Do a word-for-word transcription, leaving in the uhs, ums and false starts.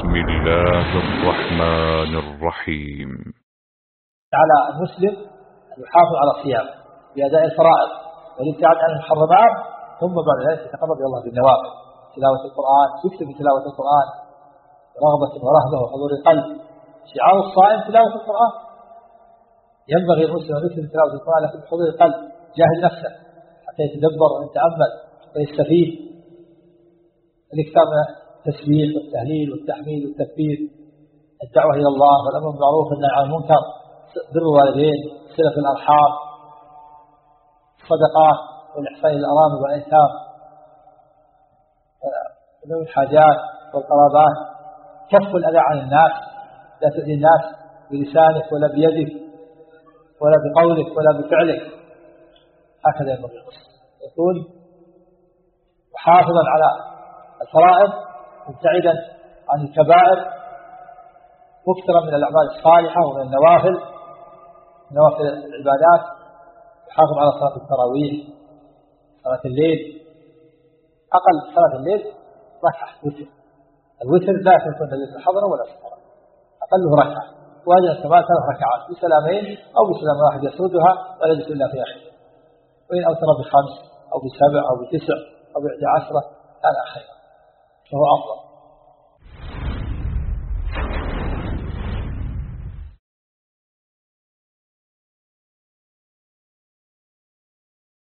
بسم الله الرحمن الرحيم. على المسلم أن يحافظ على الصيام بأداء الفرائض والابتعاد عن المحرمات، ثم بعد ذلك يتقرب الله بالنوافل، تلاوة القرآن، يكتب بتلاوة القرآن رغبة ورهبة وحضور القلب. شعار الصائم تلاوة القرآن، ينبغي المسلم أن يكتب تلاوة القرآن لكن بحضور القلب، جاهد نفسه حتى يتدبر ويتأمل ويستفيد. الإكثار من التسبيح والتهليل والتحميد والتكبير، الدعوة إلى الله والأمر بالمعروف والنهي عن المنكر، بر الوالدين، صلة الأرحام، الصدقات والإحسان إلى الأرامل والأيتام، ذوي الحاجات والقرابات، كف الأذى عن الناس، لا تؤذي الناس بلسانك ولا بيدك ولا بقولك ولا بفعلك. هكذا ينبغي المسلم يكون محافظا على الفرائض، مبتعدا عن الكبائر، مكثرا من الأعمال الصالحة ومن النوافل، نوافل العبادات، يحافظ على صلاة التراويح، صلاة الليل، أقل صلاة الليل ركعة وتر. الوتر لا يكون ليس حضرا ولا سفرا، أقله ركعة، وأجل كما ثلاث ركعات بسلامين أو بسلام واحد يسردها ولا يجلس إلا في آخر. وإن أوتر بخمس أو بسبع أو بتسع أو بإحدى عشرة هذا خير، فهو أفضل.